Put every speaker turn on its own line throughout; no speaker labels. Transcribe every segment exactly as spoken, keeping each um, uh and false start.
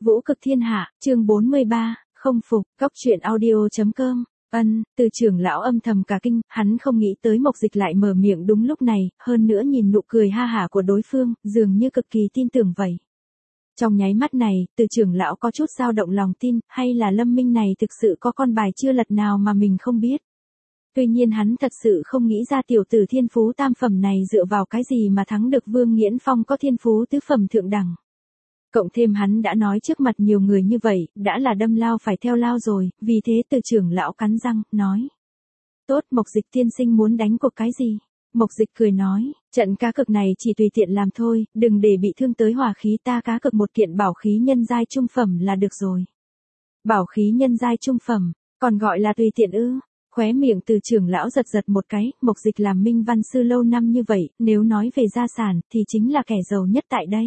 Vũ cực thiên hạ, chương bốn mươi ba, không phục, cóc truyện audio.com. Ân, từ trưởng lão âm thầm cả kinh, hắn không nghĩ tới Mộc Dịch lại mở miệng đúng lúc này, hơn nữa nhìn nụ cười ha hả của đối phương, dường như cực kỳ tin tưởng vậy. Trong nháy mắt này, từ trưởng lão có chút dao động lòng tin, hay là Lâm Minh này thực sự có con bài chưa lật nào mà mình không biết. Tuy nhiên hắn thật sự không nghĩ ra tiểu tử thiên phú tam phẩm này dựa vào cái gì mà thắng được Vương Nghiễn Phong có thiên phú tứ phẩm thượng đẳng. Cộng thêm hắn đã nói trước mặt nhiều người như vậy, đã là đâm lao phải theo lao rồi, vì thế từ trưởng lão cắn răng, nói. Tốt, Mộc Dịch tiên sinh muốn đánh cuộc cái gì? Mộc Dịch cười nói, trận cá cược này chỉ tùy tiện làm thôi, đừng để bị thương tới hỏa khí, ta cá cược một kiện bảo khí nhân giai trung phẩm là được rồi. Bảo khí nhân giai trung phẩm, còn gọi là tùy tiện ư? Khóe miệng từ trưởng lão giật giật một cái, Mộc Dịch làm minh văn sư lâu năm như vậy, nếu nói về gia sản thì chính là kẻ giàu nhất tại đây.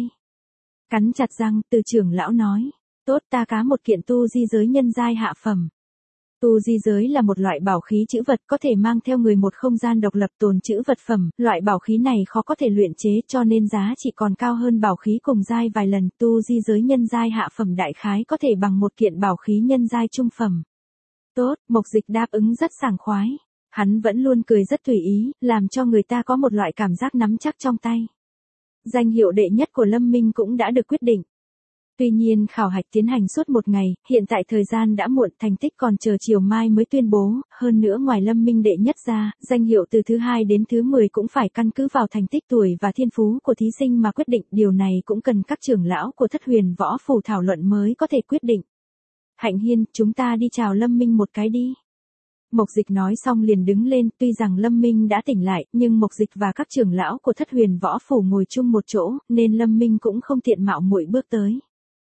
Cắn chặt răng, từ trưởng lão nói, tốt, ta cá một kiện tu di giới nhân giai hạ phẩm. Tu di giới là một loại bảo khí chữ vật có thể mang theo người một không gian độc lập tồn trữ vật phẩm, loại bảo khí này khó có thể luyện chế cho nên giá trị còn cao hơn bảo khí cùng giai vài lần, tu di giới nhân giai hạ phẩm đại khái có thể bằng một kiện bảo khí nhân giai trung phẩm. Tốt, Mộc Dịch đáp ứng rất sảng khoái. Hắn vẫn luôn cười rất tùy ý, làm cho người ta có một loại cảm giác nắm chắc trong tay. Danh hiệu đệ nhất của Lâm Minh cũng đã được quyết định. Tuy nhiên khảo hạch tiến hành suốt một ngày, hiện tại thời gian đã muộn, thành tích còn chờ chiều mai mới tuyên bố, hơn nữa ngoài Lâm Minh đệ nhất ra, danh hiệu từ thứ hai đến thứ mười cũng phải căn cứ vào thành tích tuổi và thiên phú của thí sinh mà quyết định, điều này cũng cần các trưởng lão của Thất Huyền Võ Phủ thảo luận mới có thể quyết định. Hạnh Hiên, chúng ta đi chào Lâm Minh một cái đi. Mộc Dịch nói xong liền đứng lên, tuy rằng Lâm Minh đã tỉnh lại, nhưng Mộc Dịch và các trưởng lão của Thất Huyền Võ Phủ ngồi chung một chỗ, nên Lâm Minh cũng không tiện mạo muội bước tới.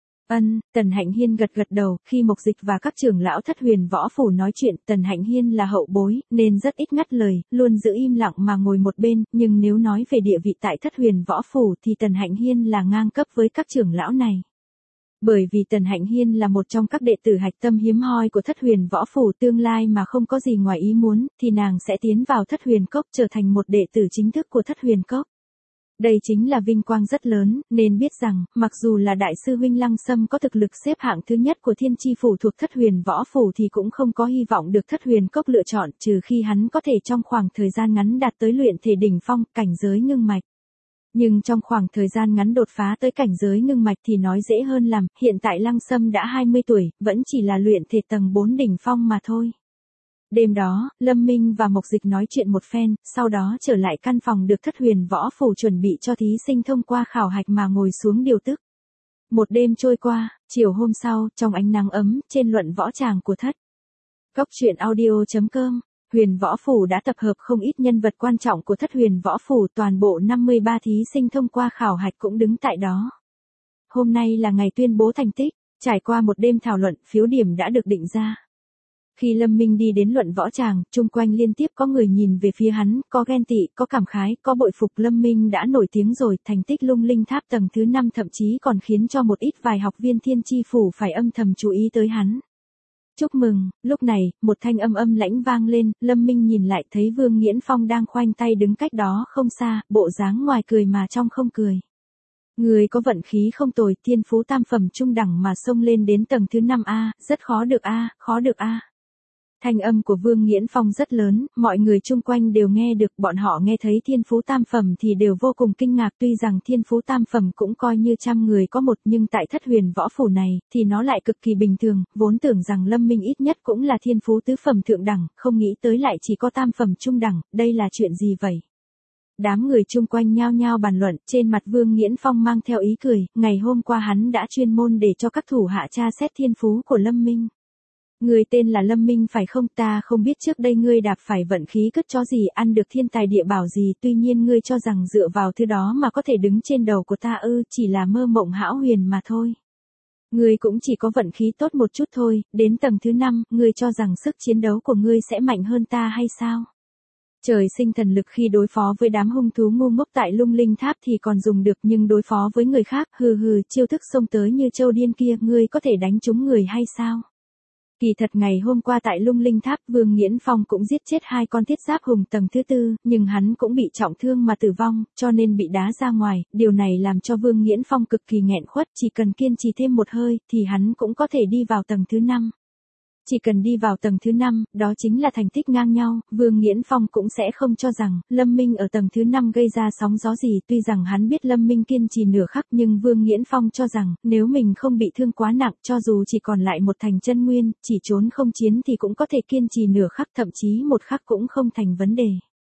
Ân, Tần Hạnh Hiên gật gật đầu, khi Mộc Dịch và các trưởng lão Thất Huyền Võ Phủ nói chuyện, Tần Hạnh Hiên là hậu bối, nên rất ít ngắt lời, luôn giữ im lặng mà ngồi một bên, nhưng nếu nói về địa vị tại Thất Huyền Võ Phủ thì Tần Hạnh Hiên là ngang cấp với các trưởng lão này. Bởi vì Tần Hạnh Hiên là một trong các đệ tử hạch tâm hiếm hoi của Thất Huyền Võ Phủ, tương lai mà không có gì ngoài ý muốn, thì nàng sẽ tiến vào Thất Huyền Cốc trở thành một đệ tử chính thức của Thất Huyền Cốc. Đây chính là vinh quang rất lớn, nên biết rằng, mặc dù là đại sư huynh Lăng Sâm có thực lực xếp hạng thứ nhất của Thiên Chi Phủ thuộc Thất Huyền Võ Phủ thì cũng không có hy vọng được Thất Huyền Cốc lựa chọn, trừ khi hắn có thể trong khoảng thời gian ngắn đạt tới luyện thể đỉnh phong, cảnh giới ngưng mạch. Nhưng trong khoảng thời gian ngắn đột phá tới cảnh giới ngưng mạch thì nói dễ hơn làm, hiện tại Lăng Sâm đã hai mươi tuổi, vẫn chỉ là luyện thể tầng bốn đỉnh phong mà thôi. Đêm đó, Lâm Minh và Mộc Dịch nói chuyện một phen, sau đó trở lại căn phòng được Thất Huyền Võ Phủ chuẩn bị cho thí sinh thông qua khảo hạch mà ngồi xuống điều tức. Một đêm trôi qua, chiều hôm sau, trong ánh nắng ấm, trên luận võ tràng của Thất Cóc truyện audio.com. Huyền Võ Phủ đã tập hợp không ít nhân vật quan trọng của Thất Huyền Võ Phủ, toàn bộ năm mươi ba thí sinh thông qua khảo hạch cũng đứng tại đó. Hôm nay là ngày tuyên bố thành tích, trải qua một đêm thảo luận, phiếu điểm đã được định ra. Khi Lâm Minh đi đến luận võ tràng, chung quanh liên tiếp có người nhìn về phía hắn, có ghen tị, có cảm khái, có bội phục. Lâm Minh đã nổi tiếng rồi, thành tích lung linh tháp tầng thứ năm thậm chí còn khiến cho một ít vài học viên Thiên Chi Phủ phải âm thầm chú ý tới hắn. Chúc mừng, lúc này, một thanh âm âm lãnh vang lên, Lâm Minh nhìn lại thấy Vương Nghiễn Phong đang khoanh tay đứng cách đó không xa, bộ dáng ngoài cười mà trong không cười. Người có vận khí không tồi, thiên phú tam phẩm trung đẳng mà xông lên đến tầng thứ năm A, rất khó được A, khó được A. Thanh âm của Vương Nghiễn Phong rất lớn, mọi người chung quanh đều nghe được, bọn họ nghe thấy thiên phú tam phẩm thì đều vô cùng kinh ngạc, tuy rằng thiên phú tam phẩm cũng coi như trăm người có một, nhưng tại Thất Huyền Võ Phủ này, thì nó lại cực kỳ bình thường, vốn tưởng rằng Lâm Minh ít nhất cũng là thiên phú tứ phẩm thượng đẳng, không nghĩ tới lại chỉ có tam phẩm trung đẳng, đây là chuyện gì vậy? Đám người chung quanh nhao nhao bàn luận, trên mặt Vương Nghiễn Phong mang theo ý cười, ngày hôm qua hắn đã chuyên môn để cho các thủ hạ tra xét thiên phú của Lâm Minh. Người tên là Lâm Minh phải không, ta không biết trước đây ngươi đạp phải vận khí cất chó gì, ăn được thiên tài địa bảo gì, tuy nhiên ngươi cho rằng dựa vào thứ đó mà có thể đứng trên đầu của ta ư, chỉ là mơ mộng hão huyền mà thôi. Ngươi cũng chỉ có vận khí tốt một chút thôi, đến tầng thứ năm, ngươi cho rằng sức chiến đấu của ngươi sẽ mạnh hơn ta hay sao? Trời sinh thần lực khi đối phó với đám hung thú ngu ngốc tại lung linh tháp thì còn dùng được, nhưng đối phó với người khác, hừ hừ, chiêu thức xông tới như châu điên kia, ngươi có thể đánh trúng người hay sao? Kỳ thật ngày hôm qua tại Lung Linh Tháp, Vương Nghiễn Phong cũng giết chết hai con thiết giáp hùng tầng thứ tư, nhưng hắn cũng bị trọng thương mà tử vong, cho nên bị đá ra ngoài, điều này làm cho Vương Nghiễn Phong cực kỳ nghẹn khuất, chỉ cần kiên trì thêm một hơi, thì hắn cũng có thể đi vào tầng thứ năm. Chỉ cần đi vào tầng thứ năm, đó chính là thành tích ngang nhau, Vương Nghiễn Phong cũng sẽ không cho rằng, Lâm Minh ở tầng thứ năm gây ra sóng gió gì, tuy rằng hắn biết Lâm Minh kiên trì nửa khắc nhưng Vương Nghiễn Phong cho rằng, nếu mình không bị thương quá nặng, cho dù chỉ còn lại một thành chân nguyên, chỉ trốn không chiến thì cũng có thể kiên trì nửa khắc thậm chí một khắc cũng không thành vấn đề.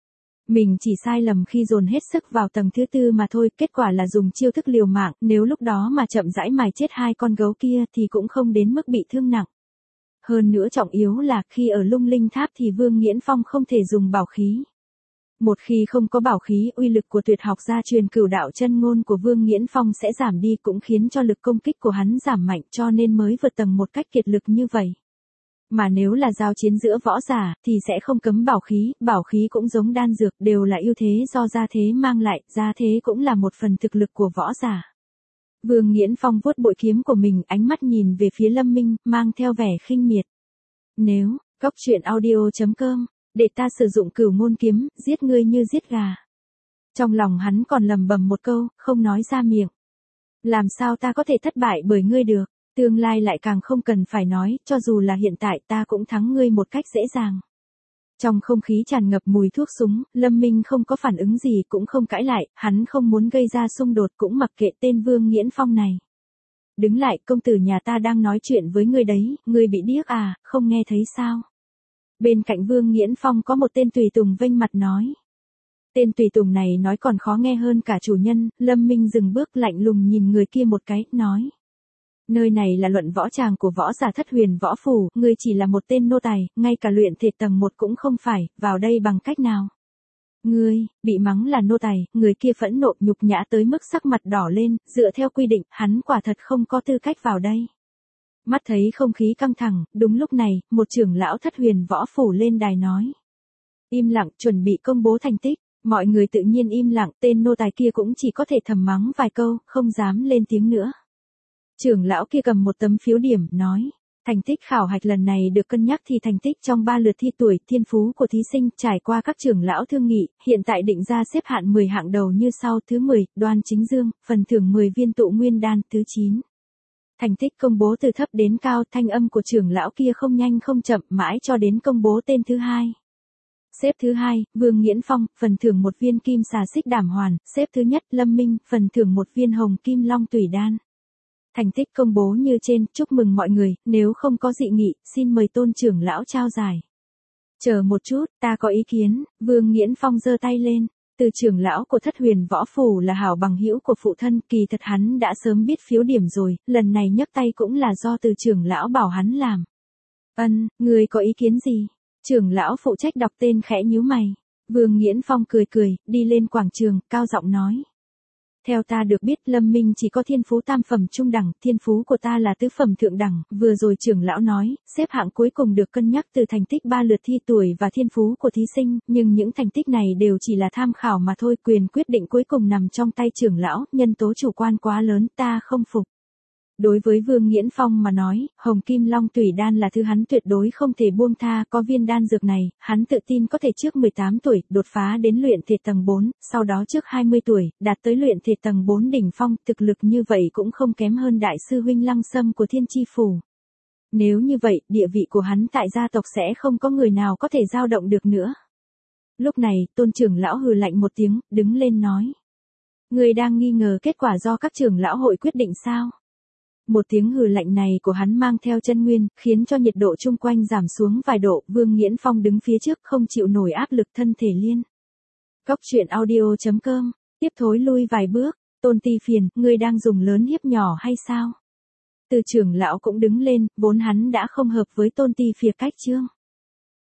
Mình chỉ sai lầm khi dồn hết sức vào tầng thứ tư mà thôi, kết quả là dùng chiêu thức liều mạng, nếu lúc đó mà chậm rãi mài chết hai con gấu kia thì cũng không đến mức bị thương nặng. Hơn nữa trọng yếu là khi ở Lung Linh Tháp thì Vương Nghiễn Phong không thể dùng bảo khí. Một khi không có bảo khí, uy lực của tuyệt học gia truyền cửu đạo chân ngôn của Vương Nghiễn Phong sẽ giảm đi, cũng khiến cho lực công kích của hắn giảm mạnh, cho nên mới vượt tầng một cách kiệt lực như vậy. Mà nếu là giao chiến giữa võ giả thì sẽ không cấm bảo khí, bảo khí cũng giống đan dược, đều là ưu thế do gia thế mang lại, gia thế cũng là một phần thực lực của võ giả. Vương Nghiễn Phong vuốt bội kiếm của mình, ánh mắt nhìn về phía Lâm Minh, mang theo vẻ khinh miệt. Nếu, cóc truyện audio chấm com, để ta sử dụng cửu ngôn kiếm, giết ngươi như giết gà. Trong lòng hắn còn lầm bầm một câu, không nói ra miệng. Làm sao ta có thể thất bại bởi ngươi được, tương lai lại càng không cần phải nói, cho dù là hiện tại ta cũng thắng ngươi một cách dễ dàng. Trong không khí tràn ngập mùi thuốc súng, Lâm Minh không có phản ứng gì cũng không cãi lại, hắn không muốn gây ra xung đột cũng mặc kệ tên Vương Nghiễn Phong này. Đứng lại, công tử nhà ta đang nói chuyện với ngươi đấy, ngươi bị điếc à, không nghe thấy sao? Bên cạnh Vương Nghiễn Phong có một tên tùy tùng vênh mặt nói. Tên tùy tùng này nói còn khó nghe hơn cả chủ nhân, Lâm Minh dừng bước lạnh lùng nhìn người kia một cái, nói. Nơi này là luận võ tràng của võ giả Thất Huyền Võ Phủ, ngươi chỉ là một tên nô tài, ngay cả luyện thể tầng một cũng không phải, vào đây bằng cách nào? Ngươi, bị mắng là nô tài, người kia phẫn nộ nhục nhã tới mức sắc mặt đỏ lên, dựa theo quy định, hắn quả thật không có tư cách vào đây. Mắt thấy không khí căng thẳng, đúng lúc này, một trưởng lão Thất Huyền Võ Phủ lên đài nói. Im lặng, chuẩn bị công bố thành tích, mọi người tự nhiên im lặng, tên nô tài kia cũng chỉ có thể thầm mắng vài câu, không dám lên tiếng nữa. Trưởng lão kia cầm một tấm phiếu điểm, nói, thành tích khảo hạch lần này được cân nhắc thì thành tích trong ba lượt thi tuổi, thiên phú của thí sinh, trải qua các trưởng lão thương nghị, hiện tại định ra xếp hạn mười hạng đầu như sau, thứ mười, Đoan Chính Dương, phần thưởng mười viên tụ nguyên đan, thứ chín. Thành tích công bố từ thấp đến cao, thanh âm của trưởng lão kia không nhanh không chậm, mãi cho đến công bố tên thứ hai. Xếp thứ hai, Vương Nghiễn Phong, phần thưởng một viên kim xà xích đảm hoàn, xếp thứ nhất, Lâm Minh, phần thưởng một viên hồng kim long tủy đan. Thành tích công bố như trên, chúc mừng mọi người, nếu không có dị nghị, xin mời tôn trưởng lão trao giải. Chờ một chút, ta có ý kiến, Vương Nghiễn Phong giơ tay lên, từ trưởng lão của Thất Huyền Võ Phủ là hảo bằng hữu của phụ thân, kỳ thật hắn đã sớm biết phiếu điểm rồi, lần này nhấc tay cũng là do từ trưởng lão bảo hắn làm. Ân, người có ý kiến gì? Trưởng lão phụ trách đọc tên khẽ nhíu mày. Vương Nghiễn Phong cười cười, đi lên quảng trường, cao giọng nói. Theo ta được biết, Lâm Minh chỉ có thiên phú tam phẩm trung đẳng, thiên phú của ta là tứ phẩm thượng đẳng, vừa rồi trưởng lão nói, xếp hạng cuối cùng được cân nhắc từ thành tích ba lượt thi tuổi và thiên phú của thí sinh, nhưng những thành tích này đều chỉ là tham khảo mà thôi, quyền quyết định cuối cùng nằm trong tay trưởng lão, nhân tố chủ quan quá lớn, ta không phục. Đối với Vương Nghiễn Phong mà nói, Hồng Kim Long Tủy Đan là thứ hắn tuyệt đối không thể buông tha, có viên đan dược này, hắn tự tin có thể trước mười tám tuổi, đột phá đến luyện thể tầng bốn, sau đó trước hai mươi tuổi, đạt tới luyện thể tầng bốn đỉnh phong, thực lực như vậy cũng không kém hơn đại sư huynh Lăng Sâm của Thiên Chi Phủ. Nếu như vậy, địa vị của hắn tại gia tộc sẽ không có người nào có thể dao động được nữa. Lúc này, tôn trưởng lão hừ lạnh một tiếng, đứng lên nói. Người đang nghi ngờ kết quả do các trưởng lão hội quyết định sao? Một tiếng hừ lạnh này của hắn mang theo chân nguyên, khiến cho nhiệt độ chung quanh giảm xuống vài độ, Vương Nghiễn Phong đứng phía trước không chịu nổi áp lực thân thể liên. Cóc truyện audio chấm com, tiếp thối lui vài bước, Tôn Ti Phiền, ngươi đang dùng lớn hiếp nhỏ hay sao? Từ trưởng lão cũng đứng lên, vốn hắn đã không hợp với Tôn Ti Phiền cách chương.